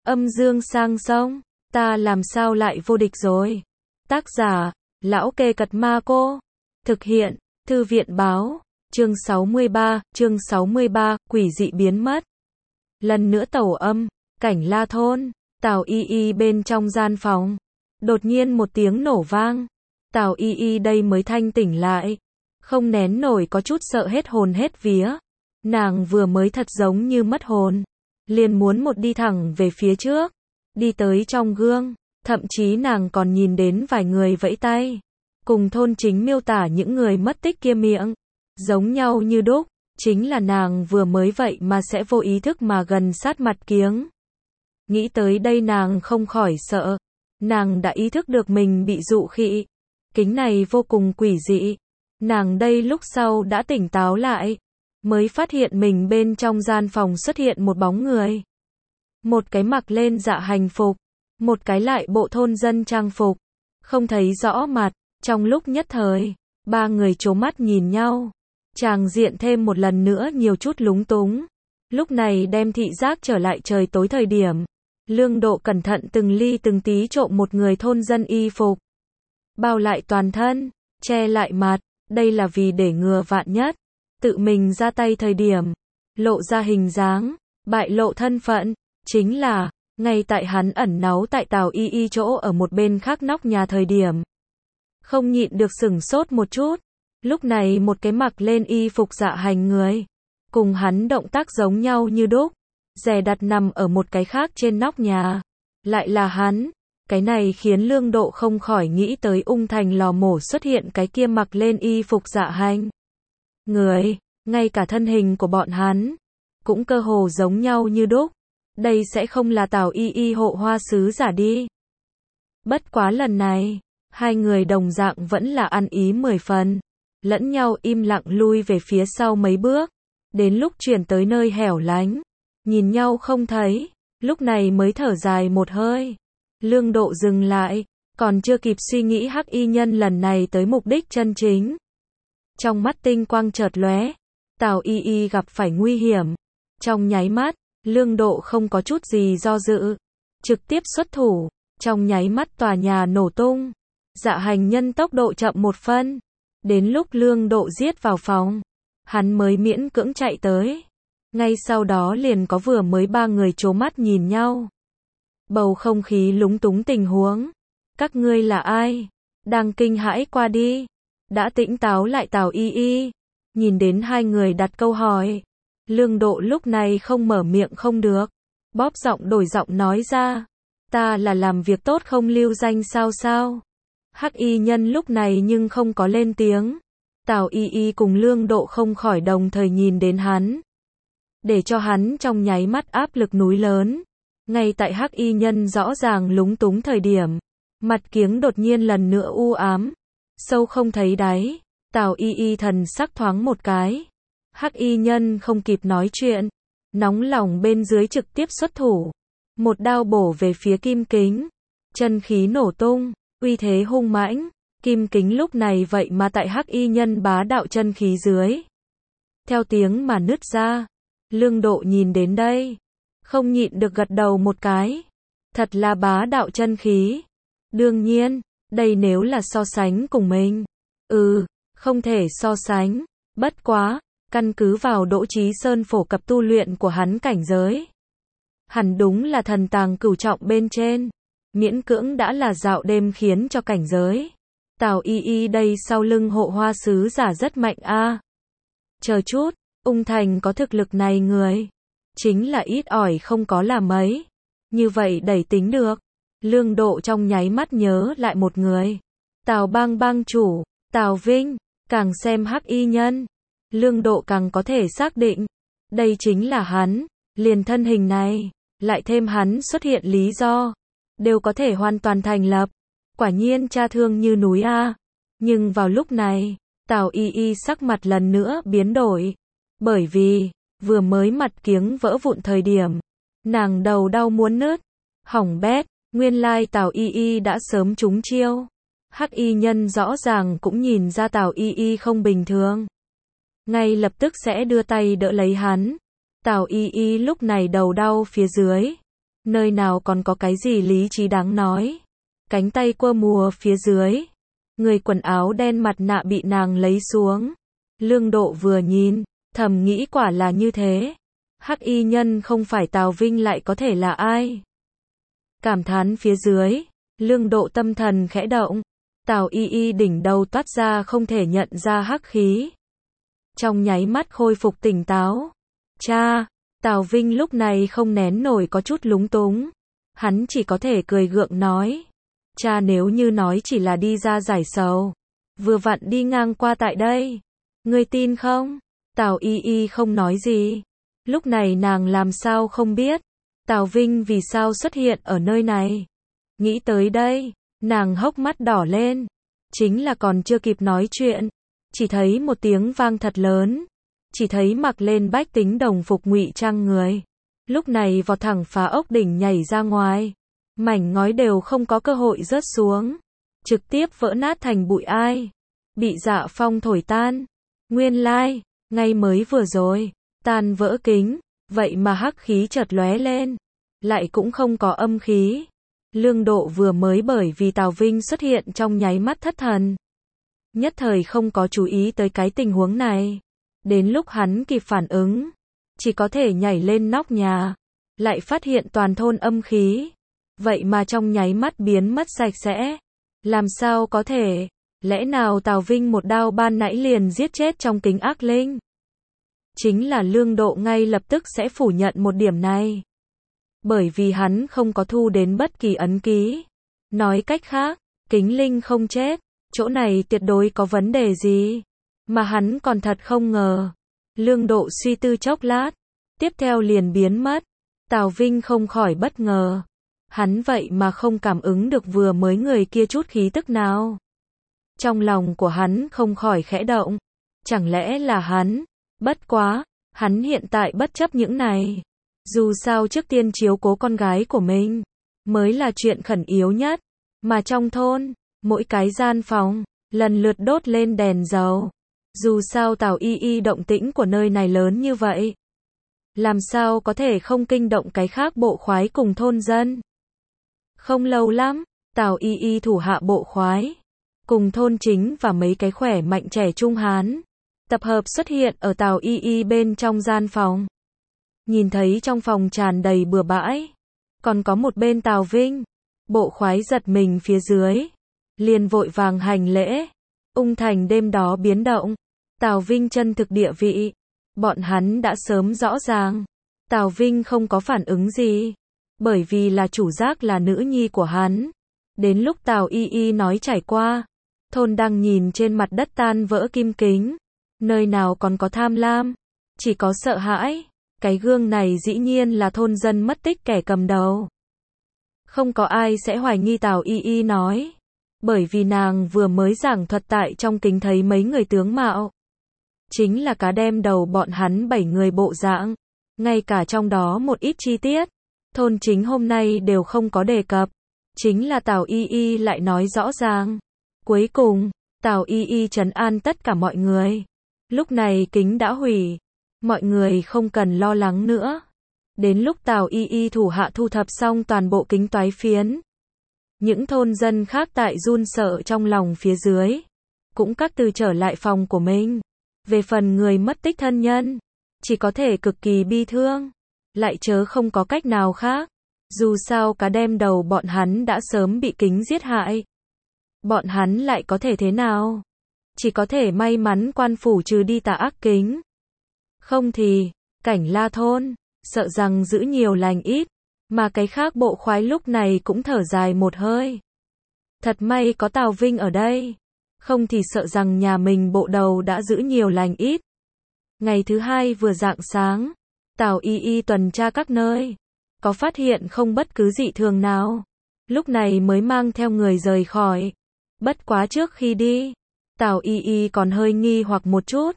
Âm dương sang sông, ta làm sao lại vô địch rồi. Tác giả, Lão Kê Cật Ma Cô. Thực hiện, Thư viện báo. Chương 63, quỷ dị biến mất. Lần nữa tẩu âm, Cảnh La thôn, Tào Y Y bên trong gian phòng. Đột nhiên một tiếng nổ vang. Tào Y Y đây mới thanh tỉnh lại. Không nén nổi có chút sợ hết hồn hết vía. Nàng vừa mới thật giống như mất hồn. Liền muốn một đi thẳng về phía trước. Đi tới trong gương. Thậm chí nàng còn nhìn đến vài người vẫy tay. Cùng thôn chính miêu tả những người mất tích kia miệng. Giống nhau như đúc. Chính là nàng vừa mới vậy mà sẽ vô ý thức mà gần sát mặt kiếng. Nghĩ tới đây nàng không khỏi sợ. Nàng đã ý thức được mình bị dụ khị. Kính này vô cùng quỷ dị. Nàng đây lúc sau đã tỉnh táo lại. Mới phát hiện mình bên trong gian phòng xuất hiện một bóng người. Một cái mặc lên dạ hành phục. Một cái lại bộ thôn dân trang phục. Không thấy rõ mặt. Trong lúc nhất thời, ba người trố mắt nhìn nhau. Tràng diện thêm một lần nữa nhiều chút lúng túng. Lúc này đem thị giác trở lại trời tối thời điểm. Lương Độ cẩn thận từng ly từng tí trộm một người thôn dân y phục. Bao lại toàn thân, che lại mặt, đây là vì để ngừa vạn nhất. Tự mình ra tay thời điểm, lộ ra hình dáng, bại lộ thân phận, chính là, ngay tại hắn ẩn náu tại Tào Y Y chỗ ở một bên khác nóc nhà thời điểm. Không nhịn được sửng sốt một chút. Lúc này một cái mặc lên y phục dạ hành người, cùng hắn động tác giống nhau như đúc, dè đặt nằm ở một cái khác trên nóc nhà. Lại là hắn, cái này khiến Lương Độ không khỏi nghĩ tới Ung Thành lò mổ xuất hiện cái kia mặc lên y phục dạ hành người, ngay cả thân hình của bọn hắn, cũng cơ hồ giống nhau như đúc. Đây sẽ không là Tào Y Y hộ hoa sứ giả đi. Bất quá lần này, hai người đồng dạng vẫn là ăn ý 10 phần. Lẫn nhau im lặng lui về phía sau mấy bước. Đến lúc chuyển tới nơi hẻo lánh. Nhìn nhau không thấy. Lúc này mới thở dài một hơi. Lương Độ dừng lại. Còn chưa kịp suy nghĩ hắc y nhân lần này tới mục đích chân chính. Trong mắt tinh quang chợt lóe. Tào Y Y gặp phải nguy hiểm. Trong nháy mắt, Lương Độ không có chút gì do dự. Trực tiếp xuất thủ. Trong nháy mắt tòa nhà nổ tung. Dạ hành nhân tốc độ chậm một phân. Đến lúc Lương Độ giết vào phòng, hắn mới miễn cưỡng chạy tới. Ngay sau đó liền có vừa mới ba người trố mắt nhìn nhau. Bầu không khí lúng túng tình huống. Các ngươi là ai? Đang kinh hãi qua đi. Đã tỉnh táo lại Tào Y Y. Nhìn đến hai người đặt câu hỏi. Lương Độ lúc này không mở miệng không được. Bóp giọng đổi giọng nói ra. Ta là làm việc tốt không lưu danh sao? Hắc y nhân lúc này nhưng không có lên tiếng. Tào Y Y cùng Lương Độ không khỏi đồng thời nhìn đến hắn. Để cho hắn trong nháy mắt áp lực núi lớn. Ngay tại hắc y nhân rõ ràng lúng túng thời điểm. Mặt kiếng đột nhiên lần nữa u ám. Sâu không thấy đáy. Tào Y Y thần sắc thoáng một cái. Hắc y nhân không kịp nói chuyện. Nóng lòng bên dưới trực tiếp xuất thủ. Một đao bổ về phía kim kính. Chân khí nổ tung. Uy thế hung mãnh, kim kính lúc này vậy mà tại hắc y nhân bá đạo chân khí dưới. Theo tiếng mà nứt ra, Lương Độ nhìn đến đây, không nhịn được gật đầu một cái. Thật là bá đạo chân khí. Đương nhiên, đây nếu là so sánh cùng mình. Không thể so sánh. Bất quá, căn cứ vào Đỗ Chí Sơn phổ cập tu luyện của hắn cảnh giới. Hẳn đúng là thần tàng cửu trọng bên trên. Miễn cưỡng đã là dạo đêm khiến cho cảnh giới. Tào Y Y đây sau lưng hộ hoa sứ giả rất mạnh a. Chờ chút, Ung Thành có thực lực này người. Chính là ít ỏi không có là mấy. Như vậy đẩy tính được. Lương Độ trong nháy mắt nhớ lại một người. Tào bang chủ, Tào Vinh, càng xem hắc y nhân. Lương Độ càng có thể xác định. Đây chính là hắn, liền thân hình này. Lại thêm hắn xuất hiện lý do. Đều có thể hoàn toàn thành lập. Quả nhiên cha thương như núi a. Nhưng vào lúc này, Tào Y Y sắc mặt lần nữa biến đổi. Bởi vì, vừa mới mặt kiếng vỡ vụn thời điểm, nàng đầu đau muốn nứt. Hỏng bét, nguyên lai Tào Y Y đã sớm trúng chiêu. Hắc y nhân rõ ràng cũng nhìn ra Tào Y Y không bình thường. Ngay lập tức sẽ đưa tay đỡ lấy hắn. Tào Y Y lúc này đầu đau phía dưới. nơi nào còn có cái gì lý trí đáng nói. Cánh tay quơ mùa phía dưới, người quần áo đen mặt nạ bị nàng lấy xuống. Lương Độ vừa nhìn, thầm nghĩ quả là như thế. Hắc y nhân không phải Tào Vinh lại có thể là ai? Cảm thán phía dưới, Lương Độ tâm thần khẽ động. Tào Y đỉnh đầu toát ra không thể nhận ra hắc khí. Trong nháy mắt khôi phục tỉnh táo. Cha, Tào Vinh lúc này không nén nổi có chút lúng túng. Hắn chỉ có thể cười gượng nói. Cha nếu như nói chỉ là đi ra giải sầu. Vừa vặn đi ngang qua tại đây. Ngươi tin không? Tào Y không nói gì. Lúc này nàng làm sao không biết. Tào Vinh vì sao xuất hiện ở nơi này. Nghĩ tới đây, nàng hốc mắt đỏ lên. Chính là còn chưa kịp nói chuyện. Chỉ thấy một tiếng vang thật lớn. Chỉ thấy mặc lên bách tính đồng phục ngụy trang người. Lúc này vọt thẳng phá ốc đỉnh nhảy ra ngoài. Mảnh ngói đều không có cơ hội rớt xuống. Trực tiếp vỡ nát thành bụi ai. Bị Dạ Phong thổi tan. Nguyên lai, ngay mới vừa rồi, tan vỡ kính. Vậy mà hắc khí chợt lóe lên. Lại cũng không có âm khí. Lương Độ vừa mới bởi vì Tào Vinh xuất hiện trong nháy mắt thất thần. Nhất thời không có chú ý tới cái tình huống này. Đến lúc hắn kịp phản ứng, chỉ có thể nhảy lên nóc nhà. Lại phát hiện toàn thôn âm khí. Vậy mà trong nháy mắt biến mất sạch sẽ. Làm sao có thể? Lẽ nào Tào Vinh một đao ban nãy liền giết chết trong kính ác linh? Chính là Lương Độ ngay lập tức sẽ phủ nhận một điểm này. Bởi vì hắn không có thu đến bất kỳ ấn ký. Nói cách khác, kính linh không chết. Chỗ này tuyệt đối có vấn đề gì. Mà hắn còn thật không ngờ. Lương Độ suy tư chốc lát. Tiếp theo liền biến mất. Tào Vinh không khỏi bất ngờ. Hắn vậy mà không cảm ứng được vừa mới người kia chút khí tức nào. Trong lòng của hắn không khỏi khẽ động. Chẳng lẽ là hắn? Bất quá, hắn hiện tại bất chấp những này. Dù sao trước tiên chiếu cố con gái của mình, mới là chuyện khẩn yếu nhất. Mà trong thôn, mỗi cái gian phòng, lần lượt đốt lên đèn dầu. Dù sao Tào Y động tĩnh của nơi này lớn như vậy. Làm sao có thể không kinh động cái khác bộ khoái cùng thôn dân. Không lâu lắm, Tào Y thủ hạ bộ khoái, cùng thôn chính và mấy cái khỏe mạnh trẻ trung hán, tập hợp xuất hiện ở Tào Y bên trong gian phòng. Nhìn thấy trong phòng tràn đầy bừa bãi, còn có một bên Tào Vinh, bộ khoái giật mình phía dưới, liền vội vàng hành lễ. Ung thành đêm đó biến động, Tào Vinh chân thực địa vị, bọn hắn đã sớm rõ ràng. Tào Vinh không có phản ứng gì, bởi vì là chủ giác là nữ nhi của hắn. Đến lúc Tào Y nói trải qua, thôn đang nhìn trên mặt đất tan vỡ kim kính, nơi nào còn có tham lam, chỉ có sợ hãi. Cái gương này dĩ nhiên là thôn dân mất tích kẻ cầm đầu. Không có ai sẽ hoài nghi Tào Y nói, bởi vì nàng vừa mới giảng thuật tại trong kính thấy mấy người tướng mạo. Chính là cá đem đầu bọn hắn 7 người bộ dạng, ngay cả trong đó một ít chi tiết, thôn chính hôm nay đều không có đề cập. Chính là Tào Y lại nói rõ ràng. Cuối cùng, Tào Y trấn an tất cả mọi người. Lúc này kính đã hủy. Mọi người không cần lo lắng nữa. Đến lúc Tào Y thủ hạ thu thập xong toàn bộ kính toái phiến. Những thôn dân khác tại run sợ trong lòng phía dưới. Cũng các từ trở lại phòng của mình. Về phần người mất tích thân nhân, chỉ có thể cực kỳ bi thương. Lại chớ không có cách nào khác. Dù sao cá đem đầu bọn hắn đã sớm bị kính giết hại. Bọn hắn lại có thể thế nào? Chỉ có thể may mắn quan phủ trừ đi tà ác kính. Không thì, cảnh La thôn, sợ rằng giữ nhiều lành ít. Mà cái khác bộ khoái lúc này cũng thở dài một hơi. Thật may có Tào Vinh ở đây. Không thì sợ rằng nhà mình bộ đầu đã giữ nhiều lành ít. Ngày thứ hai vừa rạng sáng, Tào Y tuần tra các nơi. Có phát hiện không bất cứ dị thường nào. Lúc này mới mang theo người rời khỏi. Bất quá trước khi đi, Tào Y còn hơi nghi hoặc một chút.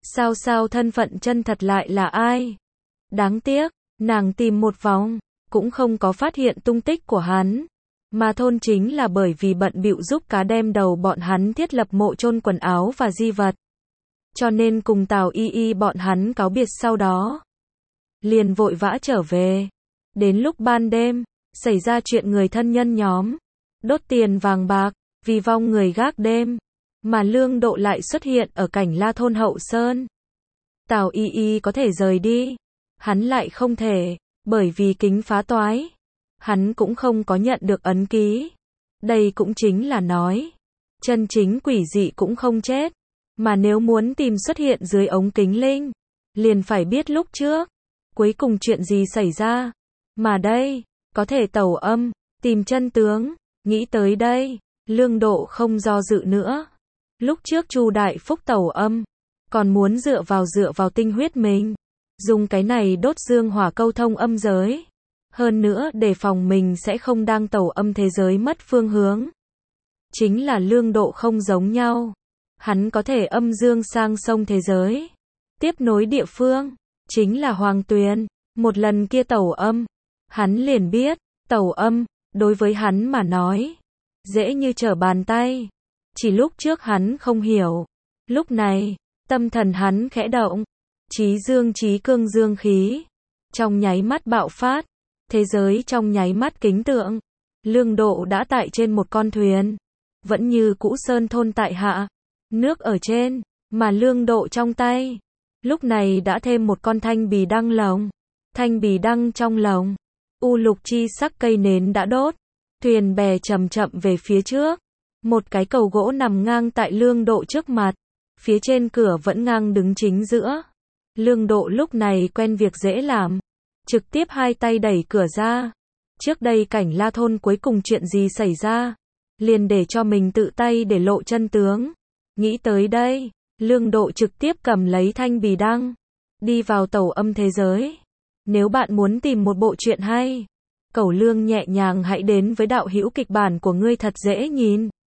Sao thân phận chân thật lại là ai? Đáng tiếc, nàng tìm một vòng, cũng không có phát hiện tung tích của hắn. Mà thôn chính là bởi vì bận bịu giúp cá đem đầu bọn hắn thiết lập mộ chôn quần áo và di vật. Cho nên cùng Tào Y bọn hắn cáo biệt sau đó. Liền vội vã trở về. Đến lúc ban đêm, xảy ra chuyện người thân nhân nhóm đốt tiền vàng bạc, vì vong người gác đêm, mà Lương Độ lại xuất hiện ở Cảnh La thôn Hậu Sơn. Tào Y Y có thể rời đi, hắn lại không thể, bởi vì kính phá toái. Hắn cũng không có nhận được ấn ký. Đây cũng chính là nói, chân chính quỷ dị cũng không chết, mà nếu muốn tìm xuất hiện dưới ống kính linh, liền phải biết lúc trước, cuối cùng chuyện gì xảy ra. Mà đây, có thể tẩu âm, tìm chân tướng, nghĩ tới đây, Lương Độ không do dự nữa. Lúc trước Chu Đại Phúc tẩu âm, còn muốn dựa vào tinh huyết mình, dùng cái này đốt dương hỏa câu thông âm giới. Hơn nữa để phòng mình sẽ không đang tẩu âm thế giới mất phương hướng. Chính là Lương Độ không giống nhau. Hắn có thể âm dương sang sông thế giới. Tiếp nối địa phương, chính là Hoàng Tuyền. Một lần kia tẩu âm, hắn liền biết, tẩu âm, đối với hắn mà nói, dễ như trở bàn tay. Chỉ lúc trước hắn không hiểu. Lúc này, tâm thần hắn khẽ động. Chí dương chí cương dương khí. Trong nháy mắt bạo phát. Thế giới trong nháy mắt kính tượng. Lương Độ đã tại trên một con thuyền. Vẫn như cũ sơn thôn tại hạ. Nước ở trên, mà Lương Độ trong tay. Lúc này đã thêm một con thanh bì đăng lồng. Thanh bì đăng trong lồng. U lục chi sắc cây nến đã đốt. Thuyền bè chậm chậm về phía trước. Một cái cầu gỗ nằm ngang tại Lương Độ trước mặt. Phía trên cửa vẫn ngang đứng chính giữa. Lương Độ lúc này quen việc dễ làm. Trực tiếp hai tay đẩy cửa ra. Trước đây Cảnh La thôn cuối cùng chuyện gì xảy ra? Liền để cho mình tự tay để lộ chân tướng. Nghĩ tới đây, Lương Độ trực tiếp cầm lấy thanh bì đăng. Đi vào tẩu âm thế giới. Nếu bạn muốn tìm một bộ truyện hay, Cẩu Lương nhẹ nhàng hãy đến với đạo hữu kịch bản của ngươi thật dễ nhìn.